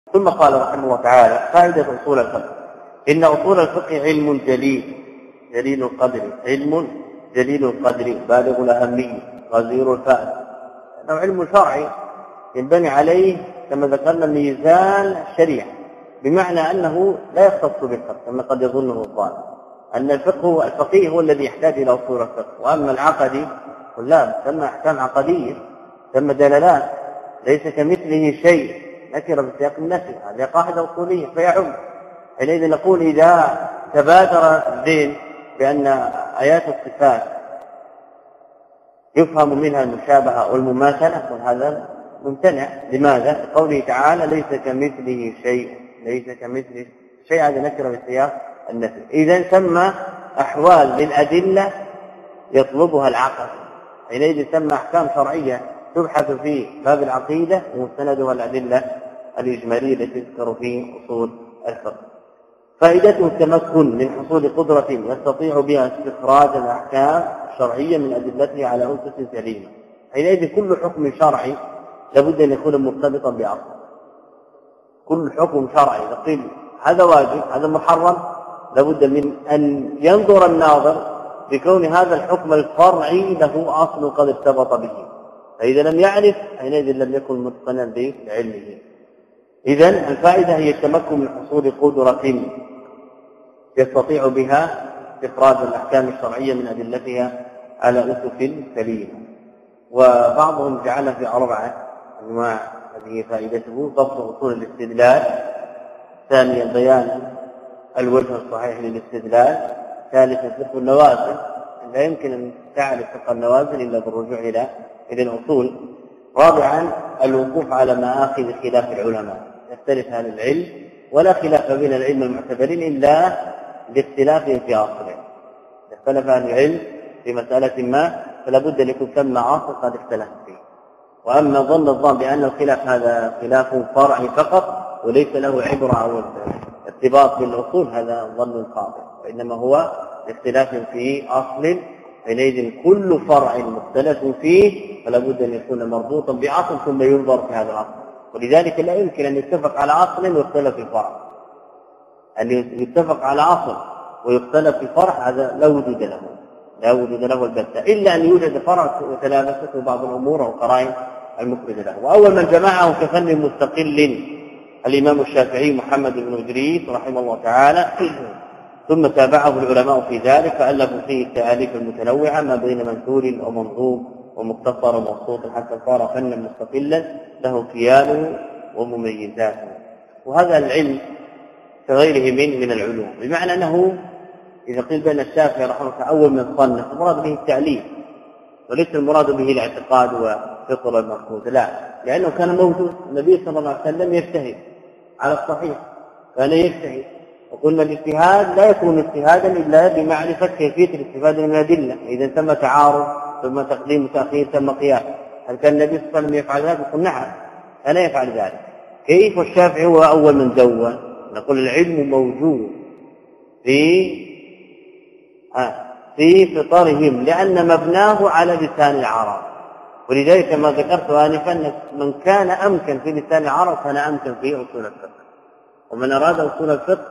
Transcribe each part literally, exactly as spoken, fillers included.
ثم قال رحمه الله تعالى: فائدة أصول الفقه. إن أصول الفقه علم جليل جليل القدر علم جليل القدر بالغ الأهمية غزير الفائدة، أنه علم شرعي ينبني عليه كما ذكرنا ميزان الشريعة، بمعنى أنه لا يختص بالفقه كما قد يظنه الظالم أن الفقه الفقيه هو الذي يحتاج إلى أصول الفقه، وأما العقدي لا، تسمى أحكام عقدية، تسمى دلالات، ليس كمثله شيء، نكر بسياق النفي، هذه قاعدة أصولية فيعم. حينئذ نقول إذا تبادر الذهن بأن آيات الصفات يفهم منها المشابهة والمماثلة، وهذا ممتنع. لماذا؟ لقوله تعالى: ليس كمثله شيء، ليس كمثله شيء، هذا نكر بسياق النفي. إذا ثم أحوال للأدلة يطلبها العقل، حينئذ ثم أحكام شرعية تبحث في باب العقيدة ومستندها الأدلة الإجمالية التي تذكر في أصول الفقه. فائدته التمكن من حصول قدرة يستطيع بها استخراج الأحكام الشرعية من أدلتها على أسس سليمة. حينئذ كل حكم شرعي لابد أن يكون مرتبطا بأصل. كل حكم شرعي نقول هذا واجب هذا محرم، لابد من أن ينظر الناظر بكون هذا الحكم الفرعي له أصل قد ارتبط به، فإذا لم يعرف حينئذ لم يكن متقنا بعلمه. إذن الفائدة هي التمكن من حصول قدرة يستطيع بها استخراج الأحكام الشرعية من أدلتها على أسس سليمة. وبعضهم جعلها في أربعة أنواع، هذه فائدته: ضبط أصول الاستدلال، ثانيا بيان الوجه الصحيح للاستدلال، ثالثا فقه النوازل، لا يمكن أن تعرف فقه النوازل إلا بالرجوع إلى إلى الأصول، رابعا الوقوف على مآخذ خلاف العلماء، يختلف أهل العلم ولا خلاف بين العلم المعتبرين إلا لاختلافهم في أصله. اختلف أهل العلم في مسألة ما فلا بد أن يكون ثم أصل قد اختلف فيه. وأما ظن الظن بأن الخلاف هذا خلاف فرعي فقط وليس له عبرة أو ارتباط بالأصول، هذا ظن خاطئ، وإنما هو اختلاف في أصل، حينئذ كل فرع مختلف فيه فلا بد أن يكون مربوطا بأصل ثم ينظر في هذا الأصل. ولذلك لا يمكن أن يتفق على أصل ويختلف في فرع، أن يتفق على أصل ويختلف في فرع هذا لا وجود له، لا وجود له البتة، إلا أن يوجد فرع وتلابسته بعض الأمور والقرائن المفردة له. وأول من جمعه كفن مستقل الإمام الشافعي محمد بن إدريس رحمه الله تعالى، ثم تابعه العلماء في ذلك فألفوا فيه التآليف المتنوعة ما بين منثور ومنظوم ومختصر ومبسوط حتى صار فنا مستقلا له كيانه ومميزاته. وهذا العلم كغيره من من العلوم، بمعنى أنه إذا قيل بأن الشافعي رحمه الله أول من صنف المراد به التأليف وليس المراد به الاعتقاد وفطر المركوز، لا، لأنه كان موجود النبي صلى الله عليه وسلم يجتهد على الصحيح، كان يجتهد، وقلنا الاجتهاد لا يكون اجتهادا إلا بمعرفة كيفية الاستفادة من الأدلة، إذا تم تعارض ثم تقديم وتأخير ثم قياس. هل كان النبي صلى الله عليه وسلم يفعل ذلك؟ نقول نعم كان يفعل ذلك. كيف؟ الشافعي هو أول من دون. نقول العلم موجود في آه في فطرهم لأن مبناه على لسان العرب، ولذلك ما ذكرت آنفا من كان أمكن في لسان العرب كان أمكن في أصول الفقه، ومن أراد أصول الفقه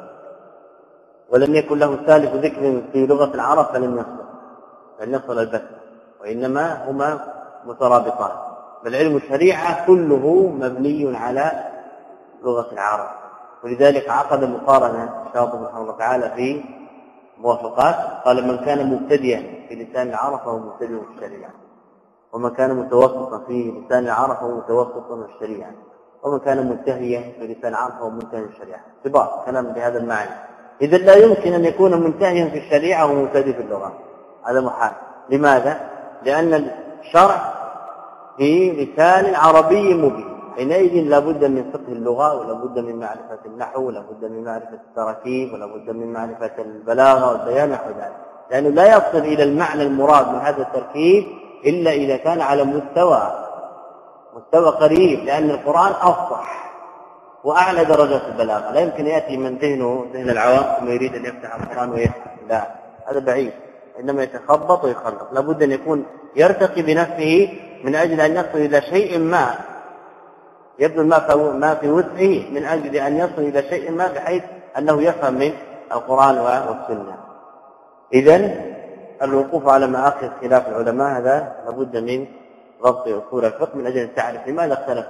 ولم يكن له سالف ذكر في لغة العرب فلم يصل فلم يصل البتة، وإنما هما مترابطان. فالعلم الشريعة كله مبني على لغة العرب، ولذلك عقد مقارنة الشاطبي رحمه الله تعالى في موافقات، قال من كان مبتدئا في لسان العرب فهو مبتدئ في الشريعة، ومن كان متوسطا في لسان العرب فهو متوسط في الشريعة، ومن كان منتهيا في لسان العرب فهو منتهي في الشريعة. ارتباط كلام بهذا المعنى. إذا لا يمكن أن يكون منتهيا في الشريعة ومبتدئ في اللغة، هذا محال. لماذا؟ لأن الشرع في لسان عربي مبين، حينئذ لابد من فقه اللغة ولابد من معرفة النحو ولابد من معرفة التراكيب ولابد من معرفة البلاغة والبيان نحو ذلك، لأنه لا يصل إلى المعنى المراد من هذا التركيب إلا إذا كان على مستوى مستوى قريب، لأن القرآن أفصح وأعلى درجات البلاغة. لا يمكن يأتي من ذهنه ذهن العوام ثم يريد أن يفتح القرآن ويفتح، لا، هذا بعيد، إنما يتخبط ويخلط. لابد أن يكون يرتقي بنفسه من أجل أن يصل إلى شيء ما يبذل ما في وسعه من أجل أن يصل إلى شيء ما بحيث أنه يفهم من القرآن والسنة. إذن الوقوف على مآخذ خلاف العلماء هذا لابد من ضبط أصول الفقه من أجل أن تعرف لماذا اختلف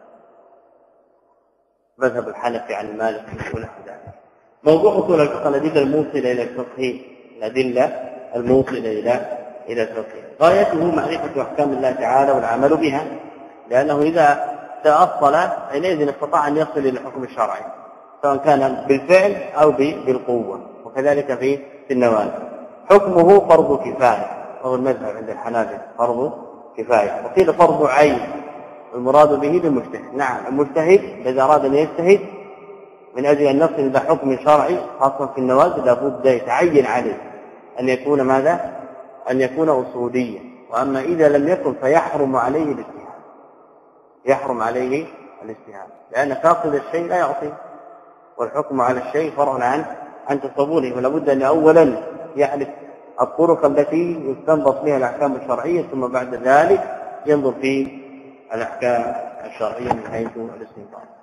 مذهب الحنفي عن المالكي ونحو ذلك. موضوع أصول الفقه الأدلة الموصلة إلى الفقه، الأدلة الموصلة إلى إلى الفقه غايته معرفة أحكام الله تعالى والعمل بها، لأنه إذا تأصل حينئذ استطاع أن يصل إلى الحكم الشرعي سواء كان بالفعل أو بالقوة، وكذلك في النوازل. حكمه فرض كفاية، وهو المذهب عند الحنابلة فرض كفاية، وقيل فرض عين المراد به بالمجتهد. نعم المجتهد إذا أراد أن يجتهد من أجل أن نصل إلى حكم شرعي خاصة في النوازل لابد يتعين عليه أن يكون ماذا؟ أن يكون أصوليا. وأما إذا لم يكن فيحرم عليه الاجتهاد، يحرم عليه الاجتهاد لأن فاقد الشيء لا يعطي، والحكم على الشيء فرع عن عن تصوره، ولا بد أن أولا يعرف الطرق التي يستنبط بها الأحكام الشرعية، ثم بعد ذلك ينظر في الأحكام الشرعية من حيث الاستنباط.